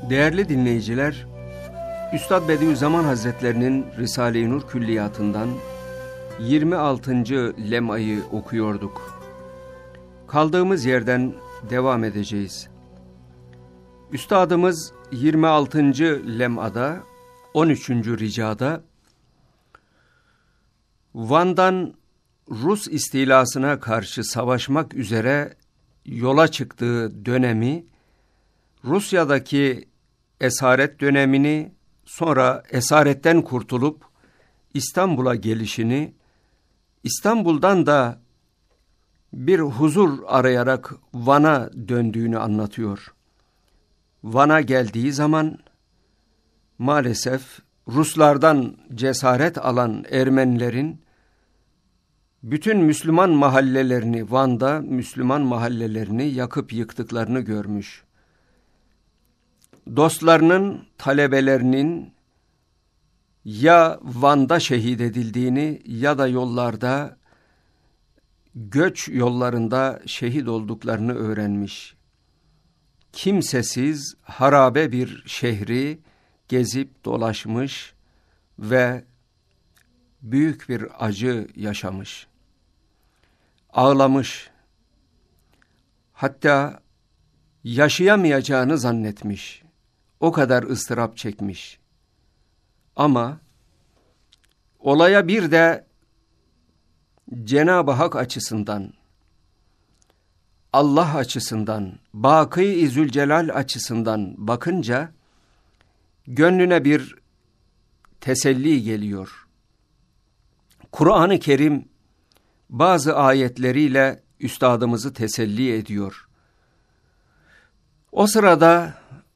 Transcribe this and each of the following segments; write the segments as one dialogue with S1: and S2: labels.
S1: Değerli dinleyiciler, Üstad Bediüzzaman Hazretlerinin Risale-i Nur Külliyatı'ndan 26. lemayı okuyorduk. Kaldığımız yerden devam edeceğiz. Üstadımız 26. lemada, 13. ricada, Van'dan Rus istilasına karşı savaşmak üzere yola çıktığı dönemi, Rusya'daki esaret dönemini, sonra esaretten kurtulup İstanbul'a gelişini, İstanbul'dan da bir huzur arayarak Van'a döndüğünü anlatıyor. Van'a geldiği zaman maalesef Ruslardan cesaret alan Ermenilerin bütün Müslüman mahallelerini, Van'da Müslüman mahallelerini yakıp yıktıklarını görmüş. Dostlarının, talebelerinin ya Van'da şehit edildiğini ya da yollarda, göç yollarında şehit olduklarını öğrenmiş. Kimsesiz, harabe bir şehri gezip dolaşmış ve büyük bir acı yaşamış. Ağlamış. Hatta yaşayamayacağını zannetmiş. O kadar ıstırap çekmiş. Ama olaya bir de Cenab-ı Hak açısından, Allah açısından, Baki-i Zülcelal açısından bakınca gönlüne bir teselli geliyor. Kur'an-ı Kerim bazı ayetleriyle üstadımızı teselli ediyor. O sırada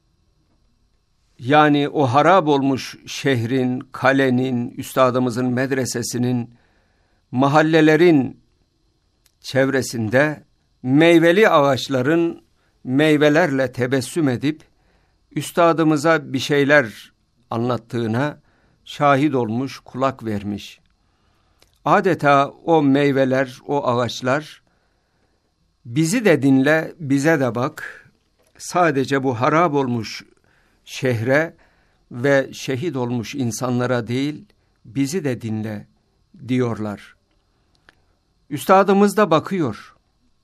S1: yani o harap olmuş şehrin, kalenin, üstadımızın medresesinin, mahallelerin çevresinde meyveli ağaçların meyvelerle tebessüm edip üstadımıza bir şeyler anlattığına şahit olmuş, kulak vermiş. Adeta o meyveler, o ağaçlar, bizi de dinle, bize de bak, sadece bu harap olmuş şehre ve şehit olmuş insanlara değil, bizi de dinle diyorlar. Üstadımız da bakıyor.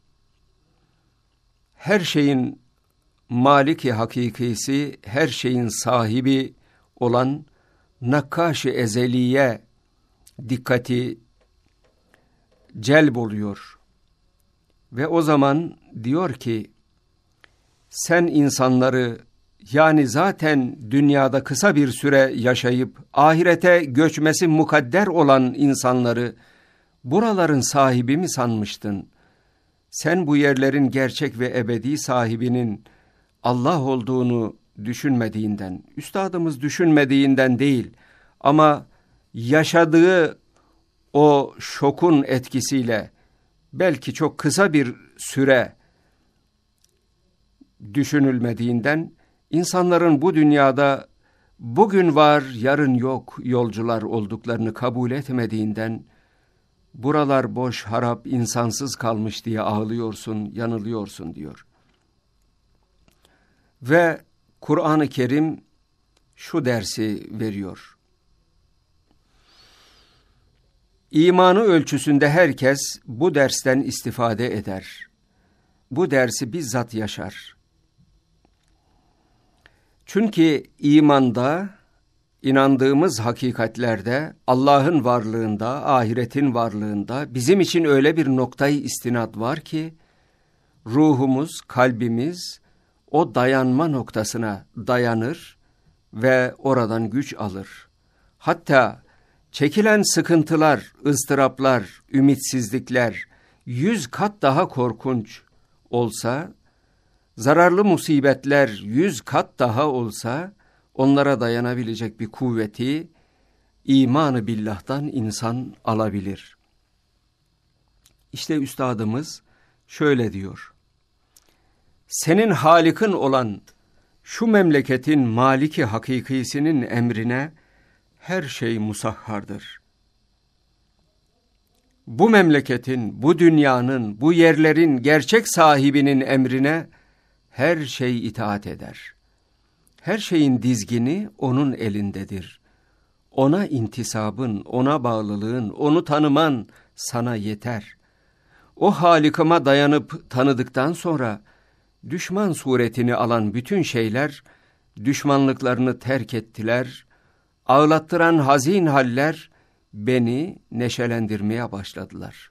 S1: Her şeyin maliki hakikisi, her şeyin sahibi olan Nakkaş-ı Ezeliye dikkati celb oluyor. Ve o zaman diyor ki, sen insanları, yani zaten dünyada kısa bir süre yaşayıp ahirete göçmesi mukadder olan insanları buraların sahibi mi sanmıştın? Sen bu yerlerin gerçek ve ebedi sahibinin Allah olduğunu düşünmediğinden, üstadımız düşünmediğinden değil ama yaşadığı o şokun etkisiyle belki çok kısa bir süre düşünülmediğinden, İnsanların bu dünyada bugün var, yarın yok yolcular olduklarını kabul etmediğinden, buralar boş, harap, insansız kalmış diye ağlıyorsun, yanılıyorsun diyor. Ve Kur'an-ı Kerim şu dersi veriyor. İmanı ölçüsünde herkes bu dersten istifade eder. Bu dersi bizzat yaşar. Çünkü imanda, inandığımız hakikatlerde, Allah'ın varlığında, ahiretin varlığında bizim için öyle bir noktayı istinad var ki, ruhumuz, kalbimiz o dayanma noktasına dayanır ve oradan güç alır. Hatta çekilen sıkıntılar, ıstıraplar, ümitsizlikler 100 kat daha korkunç olsa, zararlı musibetler 100 kat daha olsa, onlara dayanabilecek bir kuvveti, iman-ı billah'tan insan alabilir. İşte üstadımız şöyle diyor. Senin Halik'in olan şu memleketin maliki hakikisinin emrine her şey musahhardır. Bu memleketin, bu dünyanın, bu yerlerin gerçek sahibinin emrine her şey itaat eder. Her şeyin dizgini onun elindedir. Ona intisabın, ona bağlılığın, onu tanıman sana yeter. O Halikıma dayanıp tanıdıktan sonra düşman suretini alan bütün şeyler düşmanlıklarını terk ettiler. Ağlattıran hazin haller beni neşelendirmeye başladılar.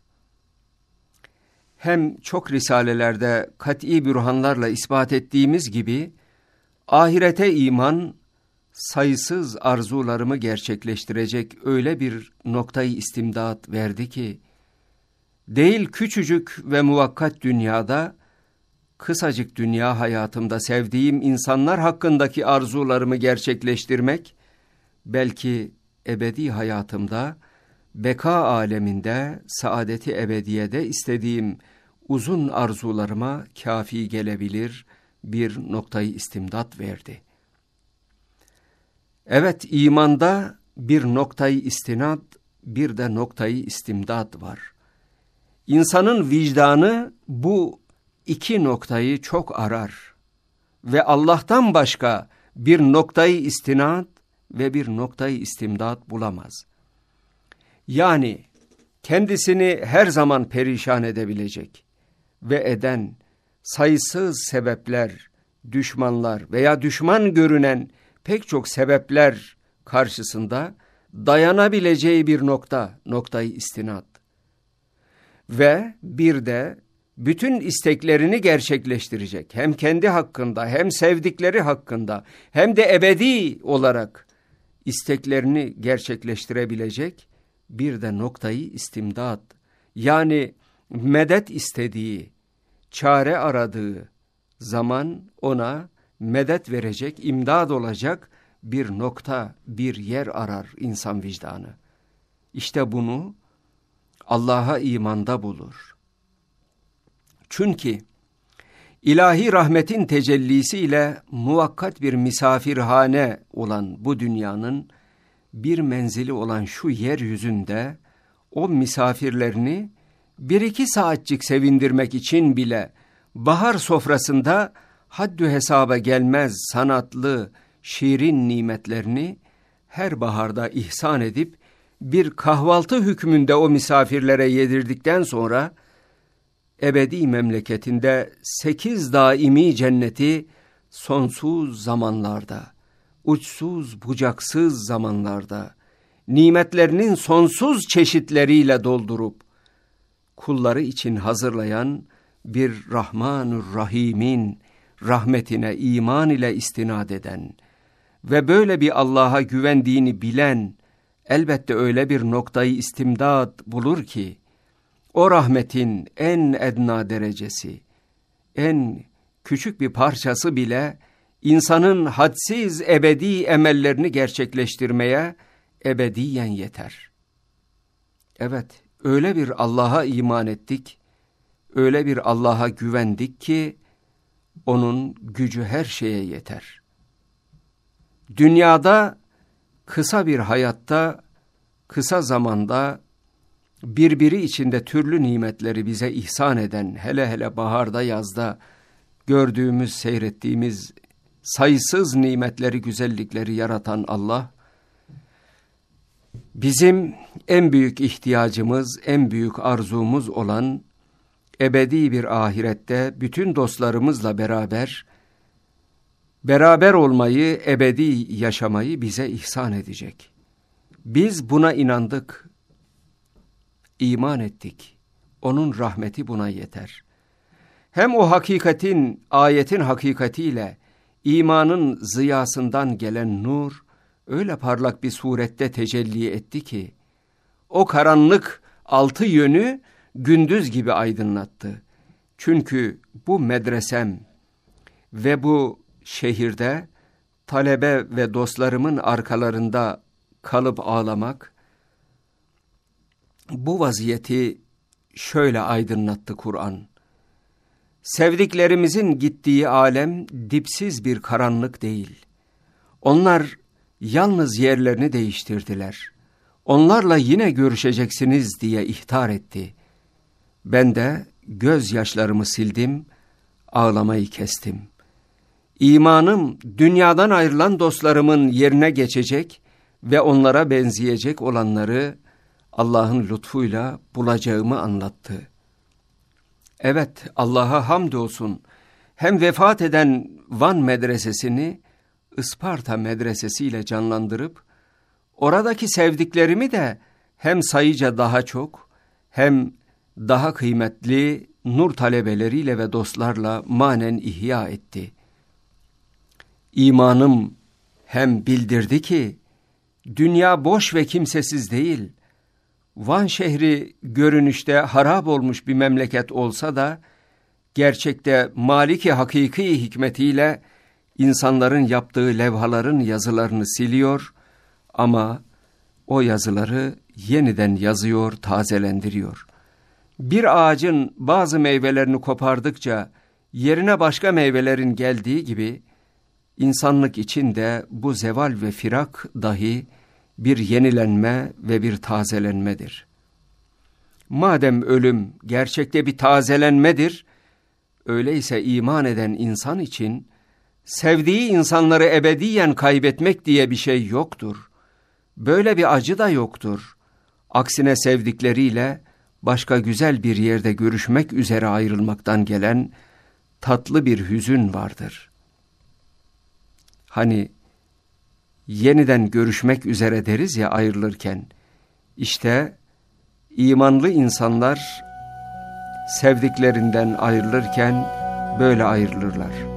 S1: Hem çok risalelerde kat'i bürhanlarla ispat ettiğimiz gibi ahirete iman sayısız arzularımı gerçekleştirecek öyle bir noktayı istimdat verdi ki, değil küçücük ve muvakkat dünyada, kısacık dünya hayatımda sevdiğim insanlar hakkındaki arzularımı gerçekleştirmek, belki ebedi hayatımda, beka aleminde, saadeti ebediyede istediğim uzun arzularıma kafi gelebilir bir noktayı istimdat verdi. Evet, imanda bir noktayı istinad, bir de noktayı istimdat var. İnsanın vicdanı bu iki noktayı çok arar ve Allah'tan başka bir noktayı istinad ve bir noktayı istimdat bulamaz. Yani kendisini her zaman perişan edebilecek ve eden sayısız sebepler, düşmanlar veya düşman görünen pek çok sebepler karşısında dayanabileceği bir noktayı istinad. Ve bir de bütün isteklerini gerçekleştirecek, hem kendi hakkında hem sevdikleri hakkında hem de ebedi olarak isteklerini gerçekleştirebilecek bir de noktayı istimdat, yani medet istediği, çare aradığı zaman ona medet verecek, imdad olacak bir nokta, bir yer arar insan vicdanı. İşte bunu Allah'a imanda bulur. Çünkü ilahi rahmetin tecellisiyle muvakkat bir misafirhane olan bu dünyanın bir menzili olan şu yeryüzünde o misafirlerini bir iki saatcik sevindirmek için bile bahar sofrasında haddü hesaba gelmez sanatlı, şirin nimetlerini her baharda ihsan edip bir kahvaltı hükmünde o misafirlere yedirdikten sonra ebedi memleketinde 8 daimi cenneti sonsuz zamanlarda, uçsuz bucaksız zamanlarda, nimetlerinin sonsuz çeşitleriyle doldurup, kulları için hazırlayan bir Rahmanur Rahim'in rahmetine iman ile istinad eden ve böyle bir Allah'a güvendiğini bilen, elbette öyle bir noktayı istimdad bulur ki, o rahmetin en edna derecesi, en küçük bir parçası bile insanın hadsiz ebedi emellerini gerçekleştirmeye ebediyen yeter. Evet, öyle bir Allah'a iman ettik, öyle bir Allah'a güvendik ki onun gücü her şeye yeter. Dünyada kısa bir hayatta, kısa zamanda birbiri içinde türlü nimetleri bize ihsan eden, hele hele baharda, yazda gördüğümüz, seyrettiğimiz sayısız nimetleri, güzellikleri yaratan Allah, bizim en büyük ihtiyacımız, en büyük arzumuz olan ebedi bir ahirette bütün dostlarımızla beraber olmayı, ebedi yaşamayı bize ihsan edecek. Biz buna inandık, iman ettik. Onun rahmeti buna yeter. Hem o hakikatin, ayetin hakikatiyle imanın ziyasından gelen nur öyle parlak bir surette tecelli etti ki o karanlık 6 yönü gündüz gibi aydınlattı. Çünkü bu medresem ve bu şehirde talebe ve dostlarımın arkalarında kalıp ağlamak, bu vaziyeti şöyle aydınlattı Kur'an. Sevdiklerimizin gittiği alem dipsiz bir karanlık değil. Onlar yalnız yerlerini değiştirdiler. Onlarla yine görüşeceksiniz diye ihtar etti. Ben de gözyaşlarımı sildim, ağlamayı kestim. İmanım dünyadan ayrılan dostlarımın yerine geçecek ve onlara benzeyecek olanları Allah'ın lütfuyla bulacağımı anlattı. Evet, Allah'a hamdolsun. Hem vefat eden Van medresesini Isparta medresesiyle canlandırıp, oradaki sevdiklerimi de hem sayıca daha çok, hem daha kıymetli nur talebeleriyle ve dostlarla manen ihya etti. İmanım hem bildirdi ki, dünya boş ve kimsesiz değil. Van şehri görünüşte harap olmuş bir memleket olsa da, gerçekte maliki hakiki hikmetiyle insanların yaptığı levhaların yazılarını siliyor ama o yazıları yeniden yazıyor, tazelendiriyor. Bir ağacın bazı meyvelerini kopardıkça yerine başka meyvelerin geldiği gibi, insanlık için de bu zeval ve firak dahi bir yenilenme ve bir tazelenmedir. Madem ölüm gerçekte bir tazelenmedir, öyleyse iman eden insan için sevdiği insanları ebediyen kaybetmek diye bir şey yoktur. Böyle bir acı da yoktur. Aksine sevdikleriyle başka güzel bir yerde görüşmek üzere ayrılmaktan gelen tatlı bir hüzün vardır. Hani yeniden görüşmek üzere deriz ya ayrılırken, işte imanlı insanlar sevdiklerinden ayrılırken böyle ayrılırlar.